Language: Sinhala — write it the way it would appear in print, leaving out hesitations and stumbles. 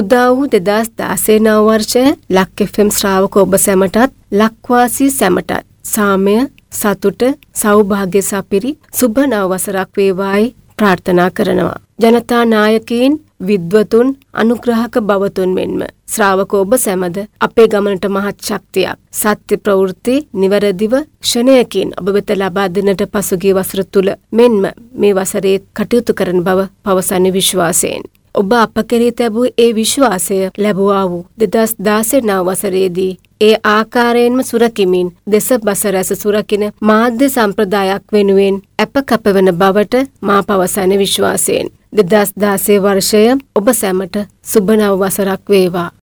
උදා වූ 2016 නව වර්ෂය ලක් FM ශ්‍රාවක ඔබ සැමටත් ලක්වාසී සැමටත් සාමය, සතුට, සෞභාග්‍ය සපිරි සුබ නව වසරක් වේවායි ප්‍රාර්ථනා කරනවා. ජනතා නායකයින්, විද්වතුන්, අනුග්‍රහක බවතුන් මෙන්ම ශ්‍රාවක ඔබ සැමද අපේ ගමනට මහත් ශක්තියක්, සත්‍ය ප්‍රවෘත්ති නිවැරදිව ක්ෂණයකින් ඔබ වෙත ලබා දෙන්නට පසුගිය වසර තුල මෙන්ම මේ වසරේ කටයුතු කරන බව පවසන්නේ විශ්වාසයෙන්. ඔබ අප කෙරෙහි තැබූ ඒ විශ්වාසය ලැබුවා වූ 2016 නව වසරේදී ඒ ආකාරයෙන්ම සුරකිමින් දෙස බස රැස සුරකින මාධ්‍ය සම්ප්‍රදායක් වෙනුවෙන් අප කැපවන බවට මා පවසන්නේ විශ්වාසයෙන්. 2016 වර්ෂය ඔබ සැමට සුබ නව වසරක් වේවා.